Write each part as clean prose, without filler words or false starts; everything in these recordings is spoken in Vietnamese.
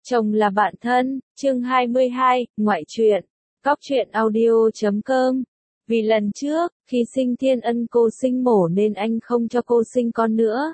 Chồng là bạn thân, chương 22, ngoại truyện, Cóc truyện audio.com. Vì lần trước, khi sinh Thiên Ân cô sinh mổ nên anh không cho cô sinh con nữa.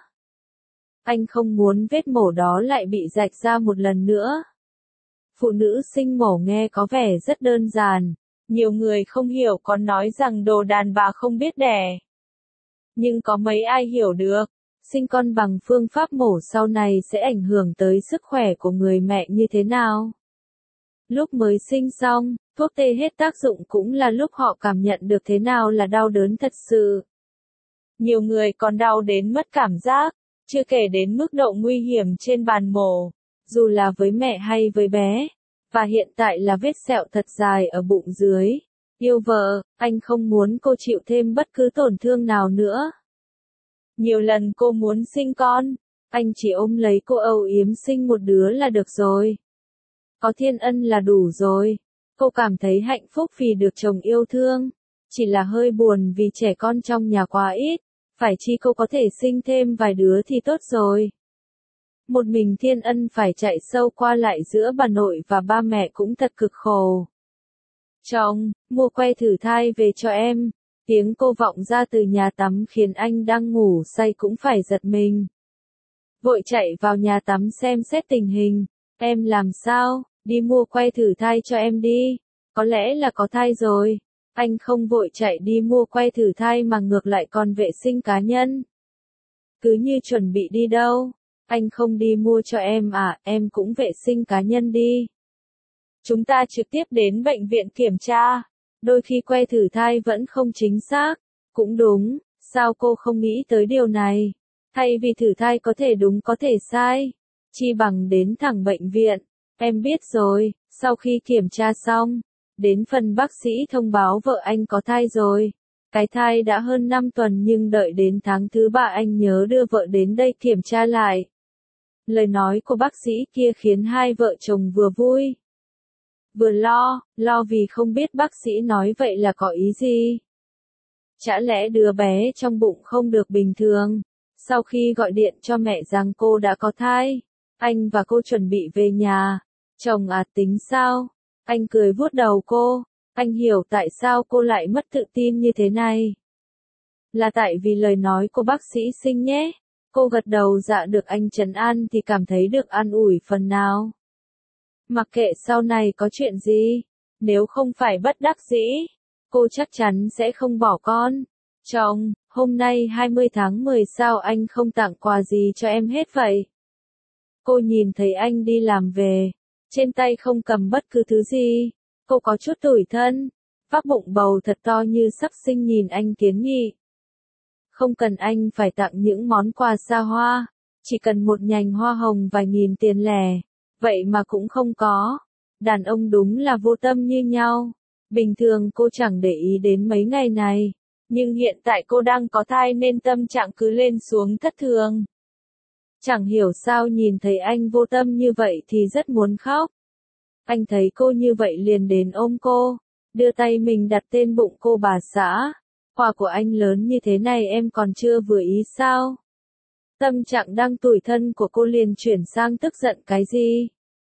Anh không muốn vết mổ đó lại bị rạch ra một lần nữa. Phụ nữ sinh mổ nghe có vẻ rất đơn giản. Nhiều người không hiểu còn nói rằng đồ đàn bà không biết đẻ. Nhưng có mấy ai hiểu được. Sinh con bằng phương pháp mổ sau này sẽ ảnh hưởng tới sức khỏe của người mẹ như thế nào. Lúc mới sinh xong, thuốc tê hết tác dụng cũng là lúc họ cảm nhận được thế nào là đau đớn thật sự. Nhiều người còn đau đến mất cảm giác, chưa kể đến mức độ nguy hiểm trên bàn mổ, dù là với mẹ hay với bé. Và hiện tại là vết sẹo thật dài ở bụng dưới. Yêu vợ, anh không muốn cô chịu thêm bất cứ tổn thương nào nữa. Nhiều lần cô muốn sinh con, anh chỉ ôm lấy cô âu yếm sinh một đứa là được rồi. Có Thiên Ân là đủ rồi. Cô cảm thấy hạnh phúc vì được chồng yêu thương. Chỉ là hơi buồn vì trẻ con trong nhà quá ít. Phải chi cô có thể sinh thêm vài đứa thì tốt rồi. Một mình Thiên Ân phải chạy sâu qua lại giữa bà nội và ba mẹ cũng thật cực khổ. Chồng, mua que thử thai về cho em. Tiếng cô vọng ra từ nhà tắm khiến anh đang ngủ say cũng phải giật mình. Vội chạy vào nhà tắm xem xét tình hình. Em làm sao, đi mua que thử thai cho em đi. Có lẽ là có thai rồi. Anh không vội chạy đi mua que thử thai mà ngược lại còn vệ sinh cá nhân. Cứ như chuẩn bị đi đâu. Anh không đi mua cho em à, em cũng vệ sinh cá nhân đi. Chúng ta trực tiếp đến bệnh viện kiểm tra. Đôi khi que thử thai vẫn không chính xác. Cũng đúng, sao cô không nghĩ tới điều này? Thay vì thử thai có thể đúng có thể sai. Chi bằng đến thẳng bệnh viện. Em biết rồi, sau khi kiểm tra xong, đến phần bác sĩ thông báo vợ anh có thai rồi. Cái thai đã hơn 5 tuần nhưng đợi đến tháng thứ 3 anh nhớ đưa vợ đến đây kiểm tra lại. Lời nói của bác sĩ kia khiến hai vợ chồng vừa vui, vừa lo vì không biết bác sĩ nói vậy là có ý gì. Chả lẽ đứa bé trong bụng không được bình thường? Sau khi gọi điện cho mẹ rằng cô đã có thai, anh và cô chuẩn bị về nhà. Chồng à, tính sao? Anh cười vuốt đầu cô. Anh hiểu tại sao cô lại mất tự tin như thế này. Là tại vì lời nói của bác sĩ sinh nhé. Cô gật đầu dạ được anh trấn an thì cảm thấy được an ủi phần nào. Mặc kệ sau này có chuyện gì, nếu không phải bất đắc dĩ, cô chắc chắn sẽ không bỏ con. Chồng, hôm nay 20 tháng 10 sao anh không tặng quà gì cho em hết vậy? Cô nhìn thấy anh đi làm về, trên tay không cầm bất cứ thứ gì. Cô có chút tủi thân, vác bụng bầu thật to như sắp sinh nhìn anh kiến nghị. Không cần anh phải tặng những món quà xa hoa, chỉ cần một nhành hoa hồng vài nghìn tiền lẻ, vậy mà cũng không có. Đàn ông đúng là vô tâm như nhau. Bình thường cô chẳng để ý đến mấy ngày này, nhưng hiện tại cô đang có thai nên tâm trạng cứ lên xuống thất thường. Chẳng hiểu sao nhìn thấy anh vô tâm như vậy thì rất muốn khóc. Anh thấy cô như vậy liền đến ôm cô, đưa tay mình đặt tên bụng cô bà xã. Quà của anh lớn như thế này em còn chưa vừa ý sao? Tâm trạng đang tủi thân của cô liền chuyển sang tức giận cái gì?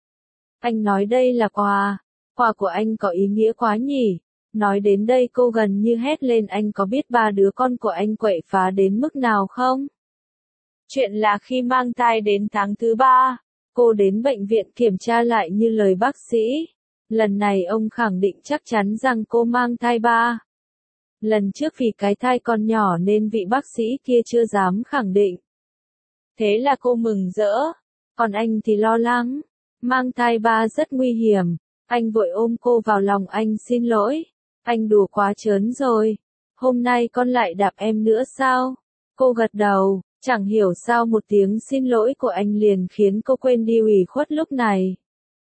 Anh nói đây là quà. Quà của anh có ý nghĩa quá nhỉ? Nói đến đây cô gần như hét lên anh có biết ba đứa con của anh quậy phá đến mức nào không? Chuyện là khi mang thai đến tháng thứ 3, cô đến bệnh viện kiểm tra lại như lời bác sĩ. Lần này ông khẳng định chắc chắn rằng cô mang thai 3. Lần trước vì cái thai còn nhỏ nên vị bác sĩ kia chưa dám khẳng định. Thế là cô mừng rỡ, còn anh thì lo lắng. Mang thai 3 rất nguy hiểm. Anh vội ôm cô vào lòng anh xin lỗi. Anh đùa quá trớn rồi. Hôm nay con lại đạp em nữa sao? Cô gật đầu, chẳng hiểu sao một tiếng xin lỗi của anh liền khiến cô quên đi ủy khuất lúc này.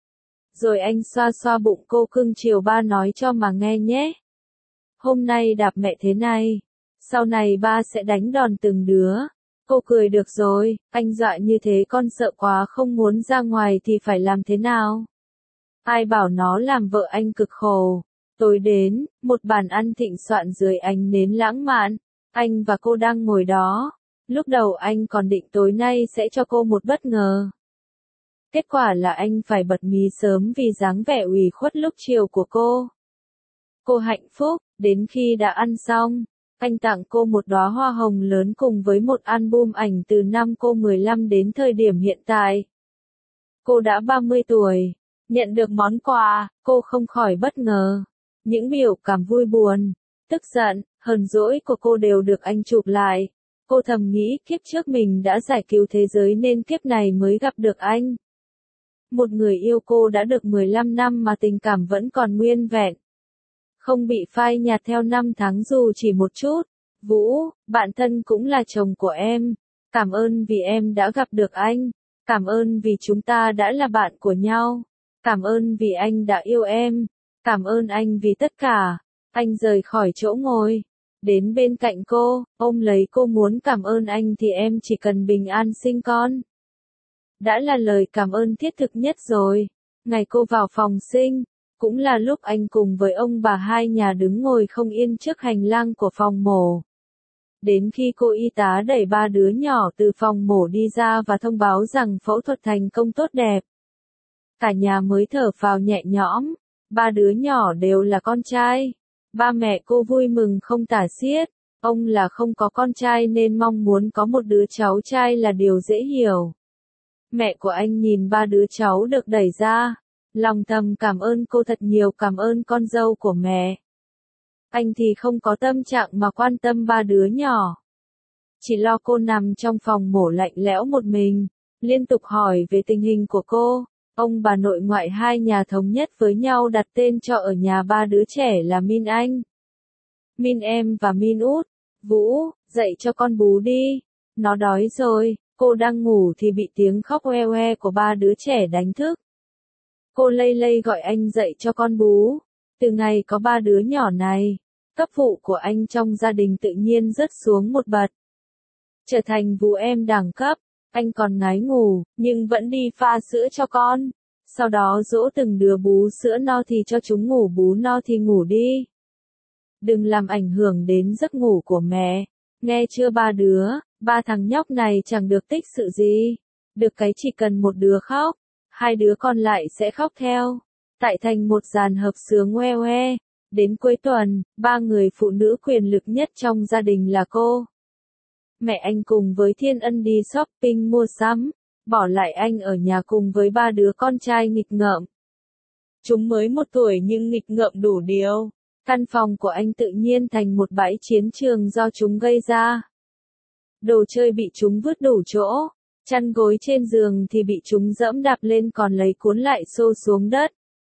Rồi anh xoa xoa bụng cô cưng chiều ba nói cho mà nghe nhé. Hôm nay đạp mẹ thế này, sau này ba sẽ đánh đòn từng đứa. Cô cười được rồi, anh dọa như thế con sợ quá không muốn ra ngoài thì phải làm thế nào? Ai bảo nó làm vợ anh cực khổ. Tối đến, một bàn ăn thịnh soạn dưới ánh nến lãng mạn. Anh và cô đang ngồi đó. Lúc đầu anh còn định tối nay sẽ cho cô một bất ngờ. Kết quả là anh phải bật mí sớm vì dáng vẻ ủy khuất lúc chiều của cô. Cô hạnh phúc, đến khi đã ăn xong, anh tặng cô một đóa hoa hồng lớn cùng với một album ảnh từ năm cô 15 đến thời điểm hiện tại. Cô đã 30 tuổi, nhận được món quà, cô không khỏi bất ngờ. Những biểu cảm vui buồn, tức giận, hờn dỗi của cô đều được anh chụp lại. Cô thầm nghĩ kiếp trước mình đã giải cứu thế giới nên kiếp này mới gặp được anh. Một người yêu cô đã được 15 năm mà tình cảm vẫn còn nguyên vẹn. Không bị phai nhạt theo năm tháng dù chỉ một chút. Vũ, bạn thân cũng là chồng của em. Cảm ơn vì em đã gặp được anh. Cảm ơn vì chúng ta đã là bạn của nhau. Cảm ơn vì anh đã yêu em. Cảm ơn anh vì tất cả. Anh rời khỏi chỗ ngồi. Đến bên cạnh cô, ôm lấy cô muốn cảm ơn anh thì em chỉ cần bình an sinh con. Đã là lời cảm ơn thiết thực nhất rồi. Ngày cô vào phòng sinh, cũng là lúc anh cùng với ông bà hai nhà đứng ngồi không yên trước hành lang của phòng mổ. Đến khi cô y tá đẩy ba đứa nhỏ từ phòng mổ đi ra và thông báo rằng phẫu thuật thành công tốt đẹp. Cả nhà mới thở phào nhẹ nhõm, ba đứa nhỏ đều là con trai. Ba mẹ cô vui mừng không tả xiết, ông là không có con trai nên mong muốn có một đứa cháu trai là điều dễ hiểu. Mẹ của anh nhìn ba đứa cháu được đẩy ra, lòng thầm cảm ơn cô thật nhiều, cảm ơn con dâu của mẹ. Anh thì không có tâm trạng mà quan tâm ba đứa nhỏ. Chỉ lo cô nằm trong phòng mổ lạnh lẽo một mình, liên tục hỏi về tình hình của cô. Ông bà nội ngoại hai nhà thống nhất với nhau đặt tên cho ở nhà ba đứa trẻ là Min Anh, Min em và Min út. Vũ, dậy cho con bú đi. Nó đói rồi. Cô đang ngủ thì bị tiếng khóc oe oe của ba đứa trẻ đánh thức. Cô lây lây gọi anh dậy cho con bú. Từ ngày có ba đứa nhỏ này, cấp vụ của anh trong gia đình tự nhiên rớt xuống một bậc. Trở thành Vũ em đẳng cấp. Anh còn ngái ngủ, nhưng vẫn đi pha sữa cho con. Sau đó dỗ từng đứa bú sữa no thì cho chúng ngủ, bú no thì ngủ đi. Đừng làm ảnh hưởng đến giấc ngủ của mẹ. Nghe chưa ba đứa, ba thằng nhóc này chẳng được tích sự gì. Được cái chỉ cần một đứa khóc, hai đứa còn lại sẽ khóc theo. Tại thành một dàn hợp sướng ngoe ngoe. Đến cuối tuần, ba người phụ nữ quyền lực nhất trong gia đình là cô. Mẹ anh cùng với Thiên Ân đi shopping mua sắm, bỏ lại anh ở nhà cùng với ba đứa con trai nghịch ngợm. Chúng mới 1 tuổi nhưng nghịch ngợm đủ điều. Căn phòng của anh tự nhiên thành một bãi chiến trường do chúng gây ra. Đồ chơi bị chúng vứt đủ chỗ, chăn gối trên giường thì bị chúng dẫm đạp lên còn lấy cuốn lại xô xuống đất.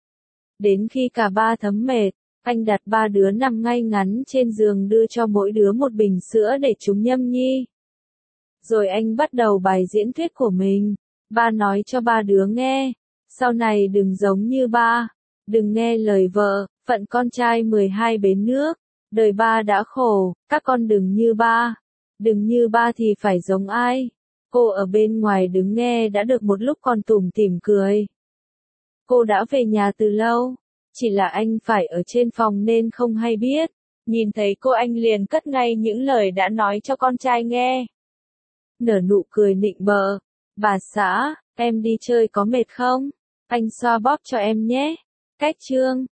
Đến khi cả ba thấm mệt, anh đặt ba đứa nằm ngay ngắn trên giường đưa cho mỗi đứa một bình sữa để chúng nhâm nhi. Rồi anh bắt đầu bài diễn thuyết của mình. Ba nói cho ba đứa nghe, sau này đừng giống như ba, đừng nghe lời vợ, phận con trai 12 bến nước, đời ba đã khổ, các con đừng như ba. Đừng như ba thì phải giống ai? Cô ở bên ngoài đứng nghe đã được một lúc còn tủm tỉm cười. Cô đã về nhà từ lâu, chỉ là anh phải ở trên phòng nên không hay biết. Nhìn thấy cô anh liền cất ngay những lời đã nói cho con trai nghe. Nở nụ cười nịnh bợ. Bà xã, em đi chơi có mệt không? Anh xoa bóp cho em nhé. Cách chương